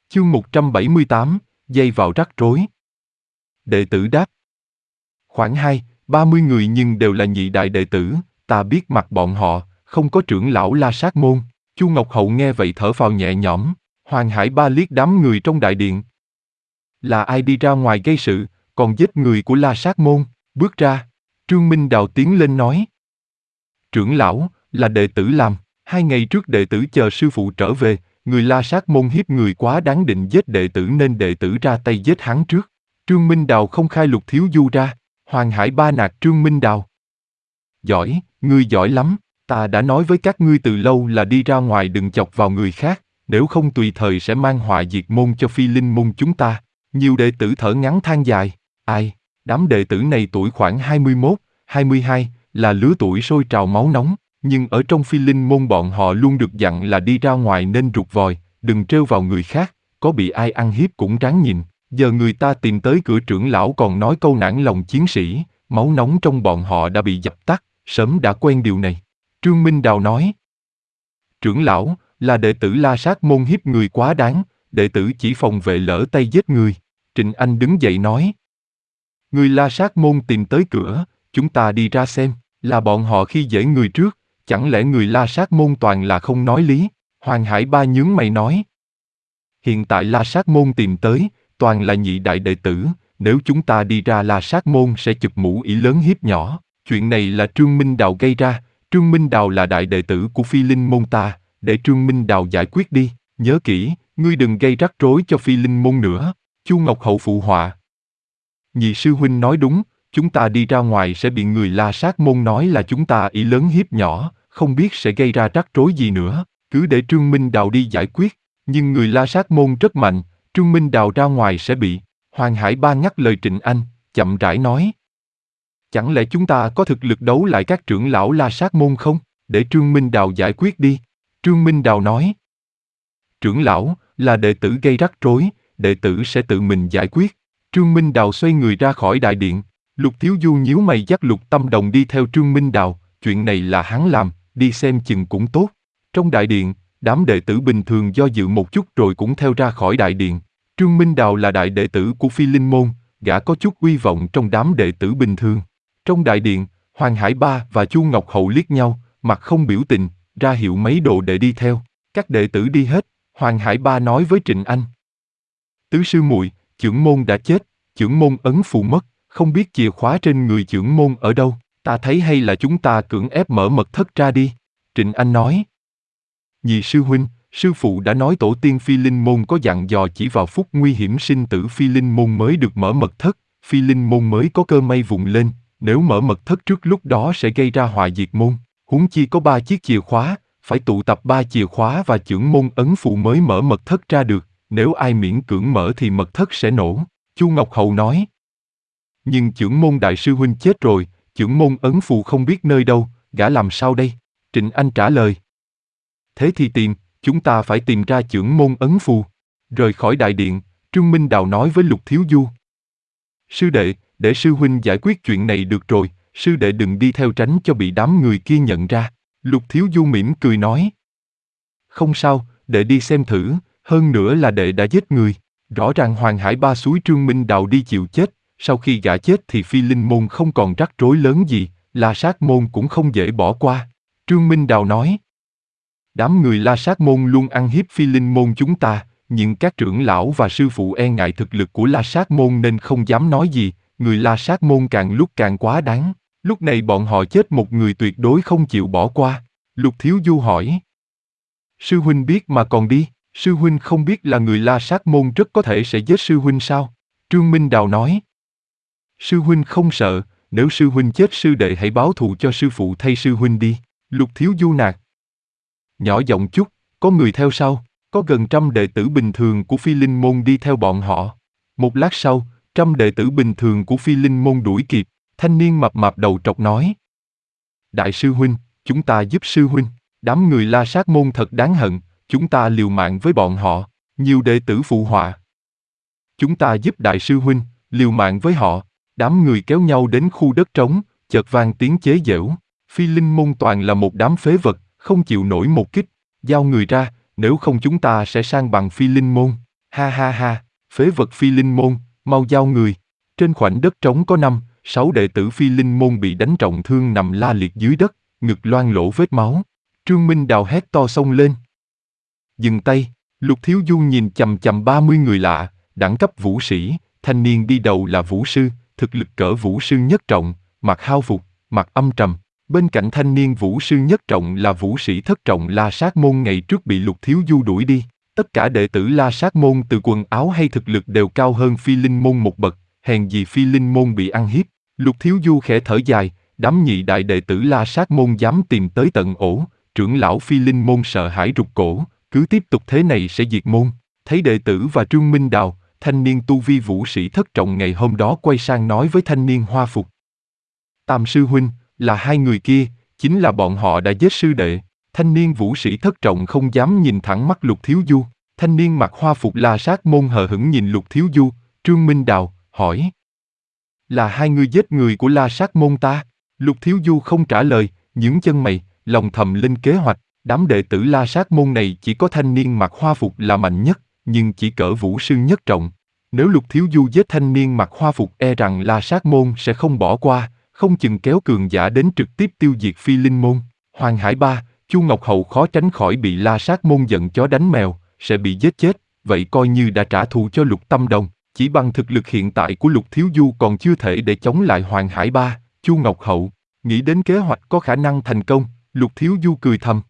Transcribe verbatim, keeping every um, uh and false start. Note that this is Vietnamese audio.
Chương một trăm bảy mươi tám, dây vào rắc rối. Đệ tử đáp. Khoảng hai, ba mươi người nhưng đều là nhị đại đệ tử, ta biết mặt bọn họ, không có trưởng lão La Sát Môn. Chu Ngọc Hậu nghe vậy thở phào nhẹ nhõm. Hoàng Hải Ba liếc đám người trong đại điện. Là ai đi ra ngoài gây sự, còn giết người của La Sát Môn? Bước ra, Trương Minh Đào tiến lên nói. Trưởng lão, là đệ tử làm. Hai ngày trước đệ tử chờ sư phụ trở về, người La Sát Môn hiếp người quá đáng định giết đệ tử nên đệ tử ra tay giết hắn trước. Trương Minh Đào không khai Lục Thiếu Du ra. Hoàng Hải Ba nạt Trương Minh Đào. Giỏi, ngươi giỏi lắm, ta đã nói với các ngươi từ lâu là đi ra ngoài đừng chọc vào người khác, nếu không tùy thời sẽ mang họa diệt môn cho Phi Linh môn chúng ta. Nhiều đệ tử thở ngắn than dài. Ai, đám đệ tử này tuổi khoảng hai mươi mốt, hai mươi hai, là lứa tuổi sôi trào máu nóng, nhưng ở trong Phi Linh môn bọn họ luôn được dặn là đi ra ngoài nên rụt vòi, đừng trêu vào người khác, có bị ai ăn hiếp cũng ráng nhìn. Giờ người ta tìm tới cửa trưởng lão còn nói câu nản lòng chiến sĩ, máu nóng trong bọn họ đã bị dập tắt, sớm đã quen điều này. Trương Minh Đào nói. Trưởng lão, là đệ tử La Sát Môn hiếp người quá đáng, đệ tử chỉ phòng vệ lỡ tay giết người. Trịnh Anh đứng dậy nói. Người La Sát Môn tìm tới cửa, chúng ta đi ra xem, là bọn họ khi dễ người trước, chẳng lẽ người La Sát Môn toàn là không nói lý? Hoàng Hải Ba nhướng mày nói. Hiện tại La Sát Môn tìm tới, toàn là nhị đại đệ tử, nếu chúng ta đi ra La Sát Môn sẽ chụp mũ ỷ lớn hiếp nhỏ. Chuyện này là Trương Minh Đào gây ra, Trương Minh Đào là đại đệ tử của Phi Linh môn ta, để Trương Minh Đào giải quyết đi, nhớ kỹ, ngươi đừng gây rắc rối cho Phi Linh môn nữa. Chu Ngọc Hậu phụ họa. Nhị sư huynh nói đúng, chúng ta đi ra ngoài sẽ bị người La Sát Môn nói là chúng ta ỷ lớn hiếp nhỏ, không biết sẽ gây ra rắc rối gì nữa, cứ để Trương Minh Đào đi giải quyết, nhưng người La Sát Môn rất mạnh, Trương Minh Đào ra ngoài sẽ bị. Hoàng Hải Ba ngắt lời Trịnh Anh, chậm rãi nói. Chẳng lẽ chúng ta có thực lực đấu lại các trưởng lão La Sát Môn không? Để Trương Minh Đào giải quyết đi. Trương Minh Đào nói. Trưởng lão, là đệ tử gây rắc rối, đệ tử sẽ tự mình giải quyết. Trương Minh Đào xoay người ra khỏi đại điện. Lục Thiếu Du nhíu mày dắt Lục Tâm Đồng đi theo Trương Minh Đào, chuyện này là hắn làm, đi xem chừng cũng tốt. Trong đại điện, đám đệ tử bình thường do dự một chút rồi cũng theo ra khỏi đại điện. Trương Minh Đào là đại đệ tử của Phi Linh môn, gã có chút uy vọng trong đám đệ tử bình thường. Trong đại điện, Hoàng Hải Ba và Chu Ngọc Hậu liếc nhau, mặt không biểu tình, ra hiệu mấy đồ đệ đi theo. Các đệ tử đi hết, Hoàng Hải Ba nói với Trịnh Anh. Tứ sư muội, chưởng môn đã chết, chưởng môn ấn phù mất, không biết chìa khóa trên người chưởng môn ở đâu, ta thấy hay là chúng ta cưỡng ép mở mật thất ra đi. Trịnh Anh nói. Nhị sư huynh, sư phụ đã nói tổ tiên Phi Linh môn có dặn dò chỉ vào phút nguy hiểm sinh tử Phi Linh môn mới được mở mật thất, Phi Linh môn mới có cơ may vùng lên, nếu mở mật thất trước lúc đó sẽ gây ra họa diệt môn, huống chi có ba chiếc chìa khóa, phải tụ tập ba chìa khóa và chưởng môn ấn phù mới mở mật thất ra được, nếu ai miễn cưỡng mở thì mật thất sẽ nổ. Chu Ngọc Hậu nói. Nhưng chưởng môn đại sư huynh chết rồi, chưởng môn ấn phù không biết nơi đâu, gã làm sao đây? Trịnh Anh trả lời. Thế thì tìm, chúng ta phải tìm ra chưởng môn ấn phù. Rời khỏi đại điện, Trương Minh Đào nói với Lục Thiếu Du. Sư đệ, để sư huynh giải quyết chuyện này được rồi, sư đệ đừng đi theo tránh cho bị đám người kia nhận ra. Lục Thiếu Du mỉm cười nói. Không sao, đệ đi xem thử, hơn nữa là đệ đã giết người. Rõ ràng Hoàng Hải Ba xúi Trương Minh Đào đi chịu chết, sau khi gã chết thì Phi Linh môn không còn rắc rối lớn gì, La Sát môn cũng không dễ bỏ qua. Trương Minh Đào nói. Đám người La Sát môn luôn ăn hiếp Phi Linh môn chúng ta, nhưng các trưởng lão và sư phụ e ngại thực lực của La Sát môn nên không dám nói gì, người La Sát môn càng lúc càng quá đáng. Lúc này bọn họ chết một người tuyệt đối không chịu bỏ qua. Lục Thiếu Du hỏi. Sư huynh biết mà còn đi, sư huynh không biết là người La Sát môn rất có thể sẽ giết sư huynh sao? Trương Minh Đào nói. Sư huynh không sợ, nếu sư huynh chết sư đệ hãy báo thù cho sư phụ thay sư huynh đi. Lục Thiếu Du nạt. Nhỏ giọng chút, có người theo sau, có gần trăm đệ tử bình thường của Phi Linh môn đi theo bọn họ. Một lát sau, trăm đệ tử bình thường của Phi Linh môn đuổi kịp, thanh niên mập mạp đầu trọc nói. Đại sư huynh, chúng ta giúp sư huynh, đám người La Sát môn thật đáng hận, chúng ta liều mạng với bọn họ, nhiều đệ tử phụ họa. Chúng ta giúp đại sư huynh, liều mạng với họ, đám người kéo nhau đến khu đất trống, chợt vang tiếng chế giễu. Phi Linh môn toàn là một đám phế vật, không chịu nổi một kích, giao người ra, nếu không chúng ta sẽ san bằng Phi Linh môn. Ha ha ha, phế vật Phi Linh Môn, mau giao người. Trên khoảnh đất trống có năm, sáu đệ tử Phi Linh Môn bị đánh trọng thương nằm la liệt dưới đất, ngực loang lỗ vết máu. Trương Minh Đào hét to xông lên. Dừng tay, Lục Thiếu Du nhìn chằm chằm ba mươi người lạ, đẳng cấp vũ sĩ, thanh niên đi đầu là vũ sư, thực lực cỡ vũ sư nhất trọng, mặc hao phục, mặt âm trầm. Bên cạnh thanh niên vũ sư nhất trọng là vũ sĩ thất trọng La Sát Môn ngày trước bị Lục Thiếu Du đuổi đi. Tất cả đệ tử La Sát Môn từ quần áo hay thực lực đều cao hơn Phi Linh Môn một bậc, hèn gì Phi Linh Môn bị ăn hiếp. Lục Thiếu Du khẽ thở dài, đám nhị đại đệ tử La Sát Môn dám tìm tới tận ổ, trưởng lão Phi Linh Môn sợ hãi rụt cổ, cứ tiếp tục thế này sẽ diệt môn. Thấy đệ tử và Trương Minh Đào, thanh niên tu vi vũ sĩ thất trọng ngày hôm đó quay sang nói với thanh niên hoa phục. Tam sư huynh, là hai người kia, chính là bọn họ đã giết sư đệ. Thanh niên vũ sĩ thất trọng không dám nhìn thẳng mắt Lục Thiếu Du. Thanh niên mặc hoa phục La Sát Môn hờ hững nhìn Lục Thiếu Du, Trương Minh Đào, hỏi. Là hai người giết người của La Sát Môn ta? Lục Thiếu Du không trả lời, nhướng chân mày, lòng thầm lên kế hoạch. Đám đệ tử La Sát Môn này chỉ có thanh niên mặc hoa phục là mạnh nhất, nhưng chỉ cỡ vũ sư nhất trọng. Nếu Lục Thiếu Du giết thanh niên mặc hoa phục e rằng La Sát Môn sẽ không bỏ qua, không chừng kéo cường giả đến trực tiếp tiêu diệt Phi Linh Môn. Hoàng Hải Ba, Chu Ngọc Hậu khó tránh khỏi bị La Sát Môn giận chó đánh mèo, sẽ bị giết chết, vậy coi như đã trả thù cho Lục Tâm Đồng. Chỉ bằng thực lực hiện tại của Lục Thiếu Du còn chưa thể để chống lại Hoàng Hải Ba, Chu Ngọc Hậu. Nghĩ đến kế hoạch có khả năng thành công, Lục Thiếu Du cười thầm.